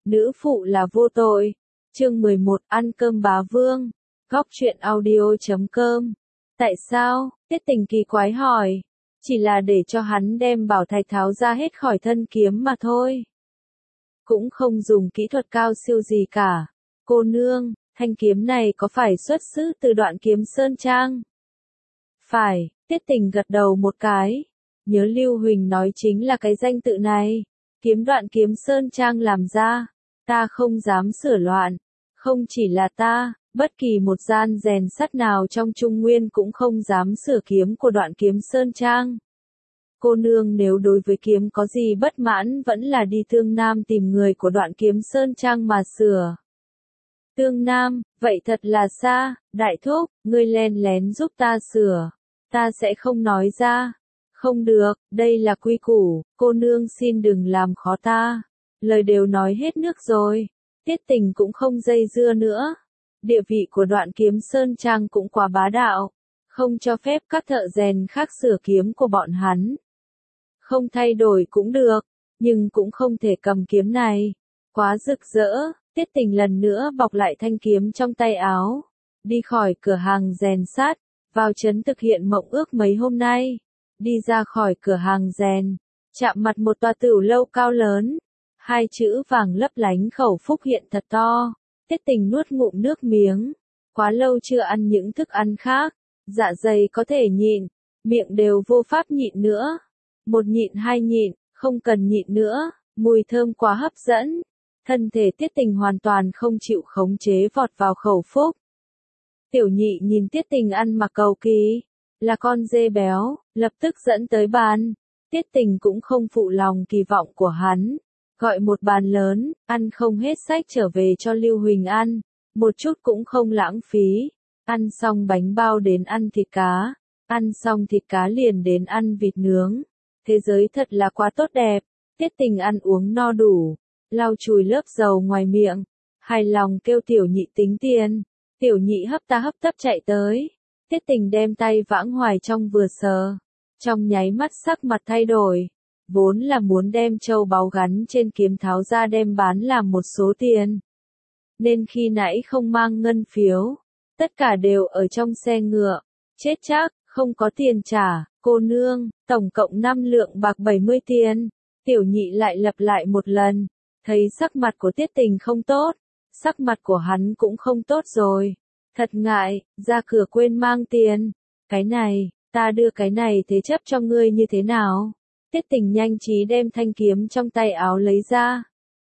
nữ phụ là vô tội. Chương 11, ăn cơm bá vương. Góc truyện audio.com. Tại sao? Tiết Tình kỳ quái hỏi. Chỉ là để cho hắn đem bảo thạch tháo ra hết khỏi thân kiếm mà thôi. Cũng không dùng kỹ thuật cao siêu gì cả. Cô nương, thanh kiếm này có phải xuất xứ từ Đoạn Kiếm Sơn Trang? Phải, Tiết Tình gật đầu một cái. Nhớ Lưu Huỳnh nói chính là cái danh tự này. Kiếm Đoạn Kiếm Sơn Trang làm ra. Ta không dám sửa loạn. Không chỉ là ta, bất kỳ một gian rèn sắt nào trong Trung Nguyên cũng không dám sửa kiếm của Đoạn Kiếm Sơn Trang. Cô nương nếu đối với kiếm có gì bất mãn vẫn là đi Tương Nam tìm người của Đoạn Kiếm Sơn Trang mà sửa. Tương Nam, vậy thật là xa, đại thúc, ngươi len lén giúp ta sửa. Ta sẽ không nói ra. Không được, đây là quy củ, cô nương xin đừng làm khó ta. Lời đều nói hết nước rồi. Tiết Tình cũng không dây dưa nữa. Địa vị của Đoạn Kiếm Sơn Trang cũng quá bá đạo. Không cho phép các thợ rèn khác sửa kiếm của bọn hắn. Không thay đổi cũng được, nhưng cũng không thể cầm kiếm này. Quá rực rỡ, Tiết Tình lần nữa bọc lại thanh kiếm trong tay áo. Đi khỏi cửa hàng rèn sắt, vào trấn thực hiện mộng ước mấy hôm nay. Đi ra khỏi cửa hàng rèn, chạm mặt một tòa tửu lâu cao lớn. Hai chữ vàng lấp lánh khẩu phúc hiện thật to. Tiết Tình nuốt ngụm nước miếng. Quá lâu chưa ăn những thức ăn khác. Dạ dày có thể nhịn, miệng đều vô pháp nhịn nữa. Một nhịn hai nhịn, không cần nhịn nữa. Mùi thơm quá hấp dẫn. Thân thể Tiết Tình hoàn toàn không chịu khống chế vọt vào khẩu phúc. Tiểu Nhị nhìn Tiết Tình ăn mặc cầu kỳ. Là con dê béo, lập tức dẫn tới bàn. Tiết Tình cũng không phụ lòng kỳ vọng của hắn. Gọi một bàn lớn, ăn không hết sách trở về cho Lưu Huỳnh ăn. Một chút cũng không lãng phí. Ăn xong bánh bao đến ăn thịt cá. Ăn xong thịt cá liền đến ăn vịt nướng. Thế giới thật là quá tốt đẹp. Tiết Tình ăn uống no đủ. Lau chùi lớp dầu ngoài miệng. Hài lòng kêu Tiểu Nhị tính tiền. Tiểu Nhị hấp ta hấp tấp chạy tới. Tiết Tình đem tay vãng hoài trong vừa sờ. Trong nháy mắt sắc mặt thay đổi. Vốn là muốn đem châu báu gắn trên kiếm tháo ra đem bán làm một số tiền. Nên khi nãy không mang ngân phiếu. Tất cả đều ở trong xe ngựa. Chết chắc, không có tiền trả. Cô nương, tổng cộng 5 lượng bạc 70 tiền. Tiểu Nhị lại lặp lại một lần. Thấy sắc mặt của Tiết Tình không tốt. Sắc mặt của hắn cũng không tốt rồi. Thật ngại, ra cửa quên mang tiền. Cái này, ta đưa cái này thế chấp cho ngươi như thế nào? Tiết Tình nhanh trí đem thanh kiếm trong tay áo lấy ra.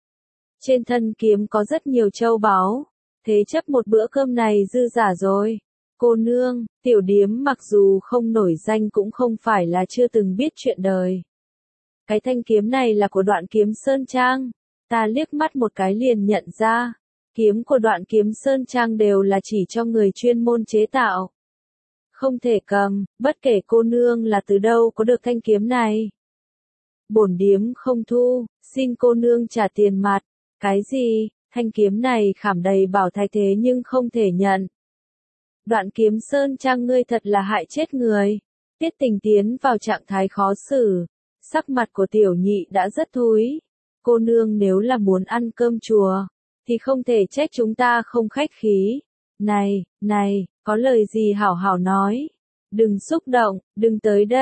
Trên thân kiếm có rất nhiều châu báu. Thế chấp một bữa cơm này dư giả rồi. Cô nương, tiểu điếm mặc dù không nổi danh cũng không phải là chưa từng biết chuyện đời. Cái thanh kiếm này là của Đoạn Kiếm Sơn Trang. Ta liếc mắt một cái liền nhận ra. Kiếm của Đoạn Kiếm Sơn Trang đều là chỉ cho người chuyên môn chế tạo. Không thể cầm, bất kể cô nương là từ đâu có được thanh kiếm này. Bổn điếm không thu, xin cô nương trả tiền mặt. Cái gì, thanh kiếm này khảm đầy bảo thạch thế nhưng không thể nhận. Đoạn Kiếm Sơn Trang ngươi thật là hại chết người. Tiết Tình tiến vào trạng thái khó xử. Sắc mặt của Tiểu Nhị đã rất thúi. Cô nương nếu là muốn ăn cơm chùa, thì không thể trách chúng ta không khách khí. Này, có lời gì hảo hảo nói. Đừng xúc động, đừng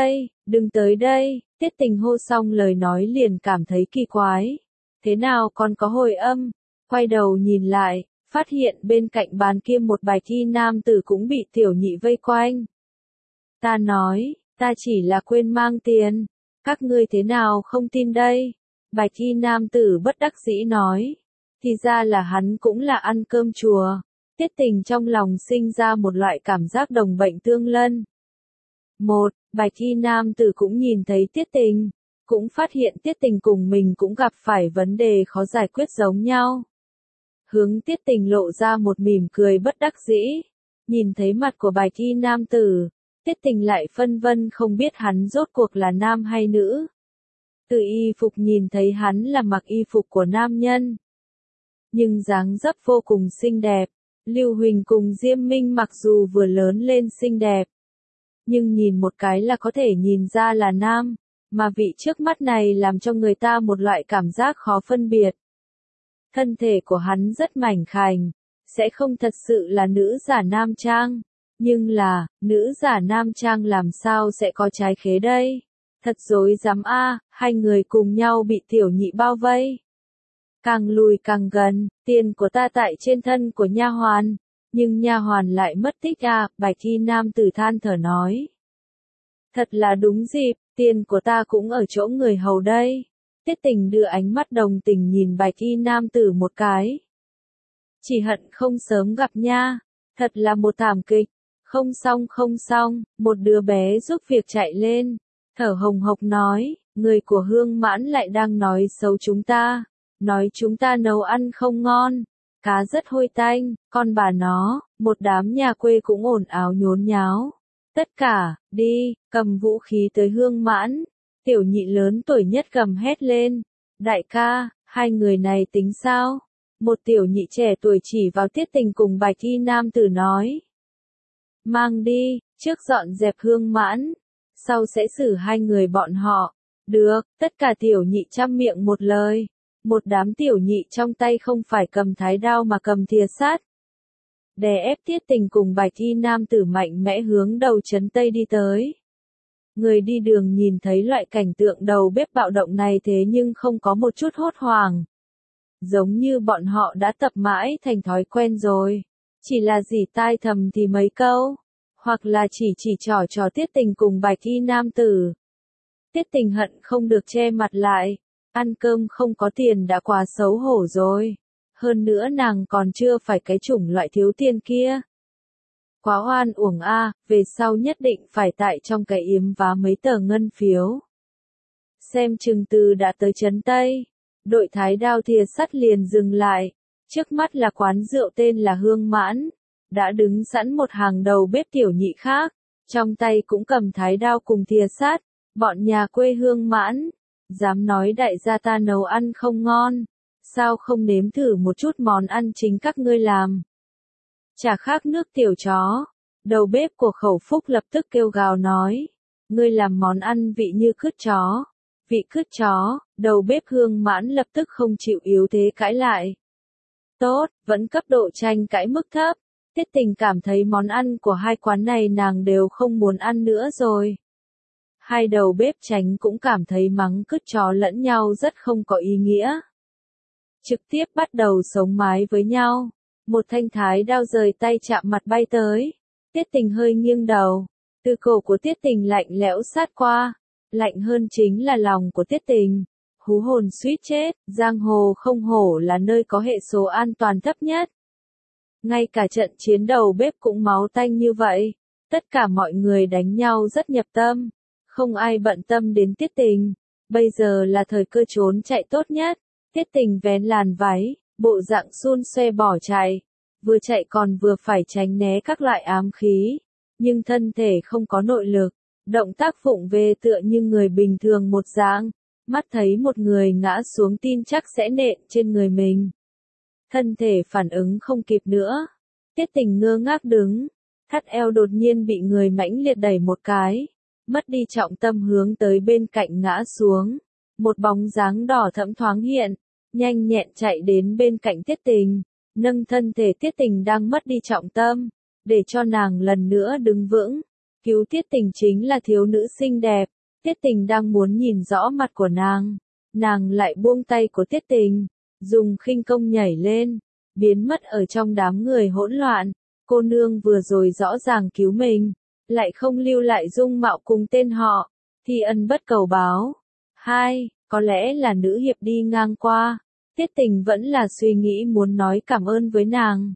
tới đây. Tiết Tình hô xong lời nói liền cảm thấy kỳ quái. Thế nào còn có hồi âm? Quay đầu nhìn lại, phát hiện bên cạnh bàn kia một bạch y nam tử cũng bị Tiểu Nhị vây quanh. Ta nói, ta chỉ là quên mang tiền. Các ngươi thế nào không tin đây? Bạch y nam tử bất đắc dĩ nói. Thì ra là hắn cũng là ăn cơm chùa. Tiết Tình trong lòng sinh ra một loại cảm giác đồng bệnh tương lân. Bạch y nam tử cũng nhìn thấy Tiết Tình. Cũng phát hiện Tiết Tình cùng mình cũng gặp phải vấn đề khó giải quyết giống nhau. Hướng Tiết Tình lộ ra một mỉm cười bất đắc dĩ. Nhìn thấy mặt của bạch y nam tử. Tiết Tình lại phân vân không biết hắn rốt cuộc là nam hay nữ. Từ y phục nhìn thấy hắn là mặc y phục của nam nhân. Nhưng dáng dấp vô cùng xinh đẹp. Lưu Huỳnh cùng Diêm Minh mặc dù vừa lớn lên xinh đẹp. Nhưng nhìn một cái là có thể nhìn ra là nam. Mà vị trước mắt này làm cho người ta một loại cảm giác khó phân biệt. Thân thể của hắn rất mảnh khảnh, sẽ không thật sự là nữ giả nam trang. Nhưng là, nữ giả nam trang làm sao sẽ có trái khế đây? Thật dối dám a, hai người cùng nhau bị tiểu nhị bao vây. Càng lùi càng gần, tiền của ta tại trên thân của nha hoàn, nhưng nha hoàn lại mất tích a, bạch y nam tử than thở nói. Thật là đúng dịp, tiền của ta cũng ở chỗ người hầu đây. Tiết Tình đưa ánh mắt đồng tình nhìn bạch y nam tử một cái. Chỉ hận không sớm gặp nha, thật là một thảm kịch. Không xong, một đứa bé giúp việc chạy lên, thở hồng hộc nói, người của Hương Mãn lại đang nói xấu chúng ta, nói chúng ta nấu ăn không ngon, cá rất hôi tanh, con bà nó, một đám nhà quê cũng ồn ào nhốn nháo. Tất cả, đi, cầm vũ khí tới Hương Mãn, tiểu nhị lớn tuổi nhất gầm hét lên, đại ca, hai người này tính sao? Một tiểu nhị trẻ tuổi chỉ vào Tiết Tình cùng bạch y nam tử nói. Mang đi, trước dọn dẹp Hương Mãn, sau sẽ xử hai người bọn họ. Được, tất cả tiểu nhị chăm miệng một lời. Một đám tiểu nhị trong tay không phải cầm thái đao mà cầm thìa sắt. Đè ép Tiết Tình cùng bạch y nam tử mạnh mẽ hướng đầu trấn Tây đi tới. Người đi đường nhìn thấy loại cảnh tượng đầu bếp bạo động này thế nhưng không có một chút hốt hoảng. Giống như bọn họ đã tập mãi thành thói quen rồi. Chỉ là rỉ tai thầm thì mấy câu, hoặc là chỉ trò Tiết Tình cùng bạch y nam tử. Tiết Tình hận không được che mặt lại, ăn cơm không có tiền đã quá xấu hổ rồi. Hơn nữa nàng còn chưa phải cái chủng loại thiếu tiền kia. Quá oan uổng a, về sau nhất định phải tại trong cái yếm vá mấy tờ ngân phiếu. Xem chừng từ đã tới trấn Tây, đội thái đao thìa sắt liền dừng lại. Trước mắt là quán rượu tên là Hương Mãn, đã đứng sẵn một hàng đầu bếp tiểu nhị khác, trong tay cũng cầm thái đao cùng thìa sắt, bọn nhà quê Hương Mãn, dám nói đại gia ta nấu ăn không ngon, sao không nếm thử một chút món ăn chính các ngươi làm. Chả khác nước tiểu chó, đầu bếp của Khẩu Phúc lập tức kêu gào nói, ngươi làm món ăn vị như cứt chó, vị cứt chó, đầu bếp Hương Mãn lập tức không chịu yếu thế cãi lại. Tốt, vẫn cấp độ tranh cãi mức thấp. Tiết Tình cảm thấy món ăn của hai quán này nàng đều không muốn ăn nữa rồi. Hai đầu bếp tránh cũng cảm thấy mắng cứt chó lẫn nhau rất không có ý nghĩa. Trực tiếp bắt đầu sống mái với nhau. Một thanh thái đao rời tay chạm mặt bay tới. Tiết Tình hơi nghiêng đầu. Từ cổ của Tiết Tình lạnh lẽo sát qua. Lạnh hơn chính là lòng của Tiết Tình. Hú hồn suýt chết, giang hồ không hổ là nơi có hệ số an toàn thấp nhất. Ngay cả trận chiến đầu bếp cũng máu tanh như vậy. Tất cả mọi người đánh nhau rất nhập tâm. Không ai bận tâm đến Tiết Tình. Bây giờ là thời cơ trốn chạy tốt nhất. Tiết Tình vén làn váy, bộ dạng xun xoe bỏ chạy. Vừa chạy còn vừa phải tránh né các loại ám khí. Nhưng thân thể không có nội lực. Động tác vụng về tựa như người bình thường một dạng. Mắt thấy một người ngã xuống tin chắc sẽ nện trên người mình. Thân thể phản ứng không kịp nữa. Tiết Tình ngơ ngác đứng. Thắt eo đột nhiên bị người mãnh liệt đẩy một cái. Mất đi trọng tâm hướng tới bên cạnh ngã xuống. Một bóng dáng đỏ thẫm thoáng hiện. Nhanh nhẹn chạy đến bên cạnh Tiết Tình. Nâng thân thể Tiết Tình đang mất đi trọng tâm. Để cho nàng lần nữa đứng vững. Cứu Tiết Tình chính là thiếu nữ xinh đẹp. Tiết Tình đang muốn nhìn rõ mặt của nàng. Nàng lại buông tay của Tiết Tình. Dùng khinh công nhảy lên. Biến mất ở trong đám người hỗn loạn. Cô nương vừa rồi rõ ràng cứu mình. Lại không lưu lại dung mạo cùng tên họ. Thi ân bất cầu báo. 2. Có lẽ là nữ hiệp đi ngang qua. Tiết Tình vẫn là suy nghĩ muốn nói cảm ơn với nàng.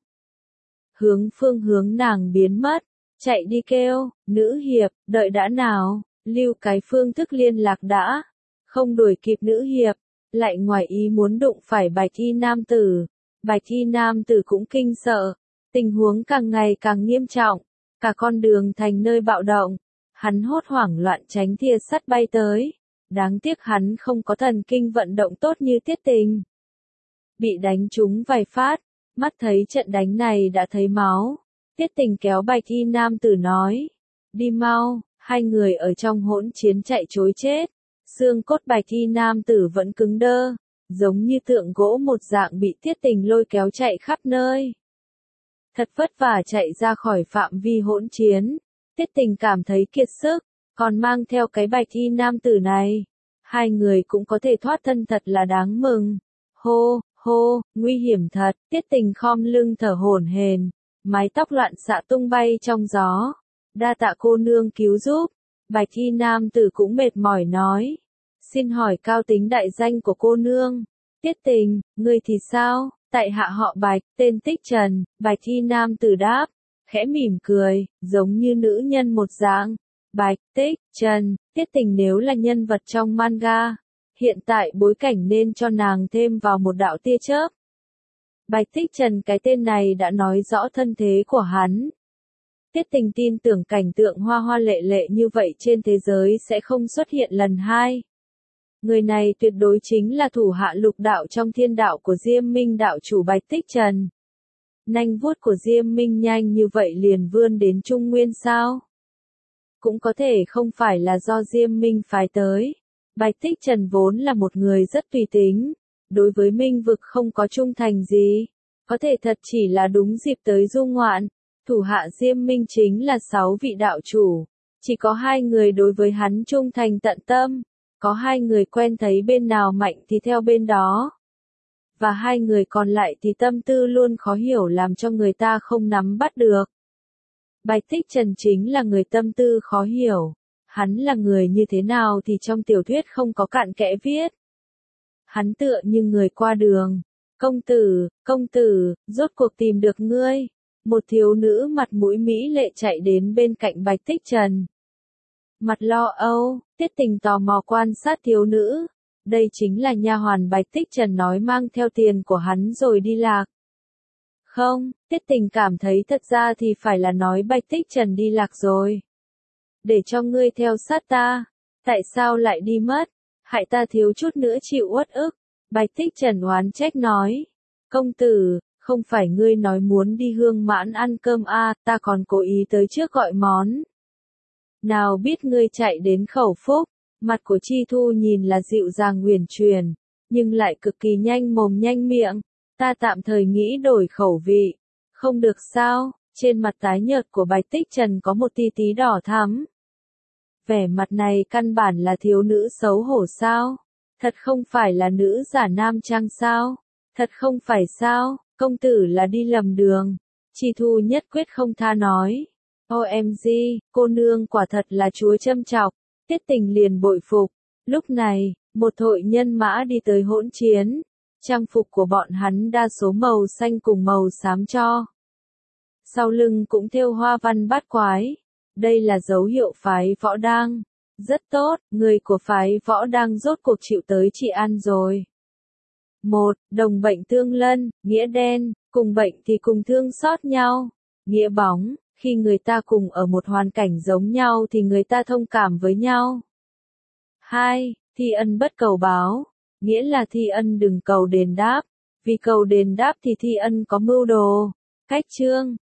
Phương hướng nàng biến mất. Chạy đi kêu, nữ hiệp, đợi đã nào. Lưu cái phương thức liên lạc đã. Không đuổi kịp nữ hiệp. Lại ngoài ý muốn đụng phải bạch y nam tử. Bạch y nam tử cũng kinh sợ. Tình huống càng ngày càng nghiêm trọng. Cả con đường thành nơi bạo động. Hắn hốt hoảng loạn tránh thìa sắt bay tới. Đáng tiếc hắn không có thần kinh vận động tốt như Tiết Tình. Bị đánh trúng vài phát. Mắt thấy trận đánh này đã thấy máu. Tiết Tình kéo bạch y nam tử nói. Đi mau. Hai người ở trong hỗn chiến chạy trối chết. Xương cốt bạch y nam tử vẫn cứng đơ. giống như tượng gỗ một dạng bị Tiết Tình lôi kéo chạy khắp nơi. Thật vất vả chạy ra khỏi phạm vi hỗn chiến, Tiết Tình cảm thấy kiệt sức, còn mang theo cái bạch y nam tử này. Hai người cũng có thể thoát thân thật là đáng mừng. Hô, hô, nguy hiểm thật, Tiết Tình khom lưng thở hổn hển, mái tóc loạn xạ tung bay trong gió. Đa tạ cô nương cứu giúp. Bạch y nam tử cũng mệt mỏi nói. Xin hỏi cao tính đại danh của cô nương. Tiết Tình, ngươi thì sao? Tại hạ họ Bạch, tên Tích Trần. Bạch y nam tử đáp, khẽ mỉm cười, giống như nữ nhân một dạng. Bạch, Tích, Trần, Tiết Tình nếu là nhân vật trong manga, hiện tại bối cảnh nên cho nàng thêm vào một đạo tia chớp. Bạch Tích Trần cái tên này đã nói rõ thân thế của hắn. Tiết Tình tin tưởng cảnh tượng hoa hoa lệ lệ như vậy trên thế giới sẽ không xuất hiện lần hai. Người này tuyệt đối chính là thủ hạ lục đạo trong thiên đạo của Diêm Minh đạo chủ Bạch Tích Trần. Nanh vuốt của Diêm Minh nhanh như vậy liền vươn đến Trung Nguyên sao? Cũng có thể không phải là do Diêm Minh phái tới. Bạch Tích Trần vốn là một người rất tùy tính, đối với Minh vực không có trung thành gì, có thể thật chỉ là đúng dịp tới du ngoạn. Thủ hạ Diêm Minh chính là 6 vị đạo chủ, chỉ có 2 người đối với hắn trung thành tận tâm, có 2 người quen thấy bên nào mạnh thì theo bên đó. Và 2 người còn lại thì tâm tư luôn khó hiểu làm cho người ta không nắm bắt được. Bạch Tích Trần chính là người tâm tư khó hiểu. Hắn là người như thế nào thì trong tiểu thuyết không có cặn kẽ viết. Hắn tựa như người qua đường. Công tử, rốt cuộc tìm được ngươi. Một thiếu nữ mặt mũi mỹ lệ chạy đến bên cạnh Bạch Tích Trần. Mặt lo âu, Tiết Tình tò mò quan sát thiếu nữ. Đây chính là nha hoàn Bạch Tích Trần nói mang theo tiền của hắn rồi đi lạc. Không, Tiết Tình cảm thấy thật ra thì phải là nói Bạch Tích Trần đi lạc rồi. Để cho ngươi theo sát ta. Tại sao lại đi mất? Hại ta thiếu chút nữa chịu uất ức. Bạch Tích Trần oán trách nói. Công tử, không phải ngươi nói muốn đi Hương Mãn ăn cơm à, ta còn cố ý tới trước gọi món. Nào biết ngươi chạy đến Khẩu Phúc. Mặt của Chi Thu nhìn là dịu dàng uyển chuyển, nhưng lại cực kỳ nhanh mồm nhanh miệng. Ta tạm thời nghĩ đổi khẩu vị. Không được sao? Trên mặt tái nhợt của Bạch Tích Trần có một tí tí đỏ thắm. Vẻ mặt này căn bản là thiếu nữ xấu hổ sao? Thật không phải là nữ giả nam trang sao? Thật không phải sao? Công tử là đi lầm đường. Chi Thu nhất quyết không tha nói. OMG, cô nương quả thật là chúa châm chọc. Tiết Tình liền bội phục. Lúc này, một hội nhân mã đi tới hỗn chiến. Trang phục của bọn hắn đa số màu xanh cùng màu xám cho. Sau lưng cũng thêu hoa văn bát quái. Đây là dấu hiệu phái Võ Đang. Rất tốt, người của phái Võ Đang rốt cuộc chịu tới trị an rồi. 1. Đồng bệnh tương lân, nghĩa đen, cùng bệnh thì cùng thương xót nhau. Nghĩa bóng, khi người ta cùng ở một hoàn cảnh giống nhau thì người ta thông cảm với nhau. 2. Thi ân bất cầu báo, nghĩa là thi ân đừng cầu đền đáp, vì cầu đền đáp thì thi ân có mưu đồ. Cách chương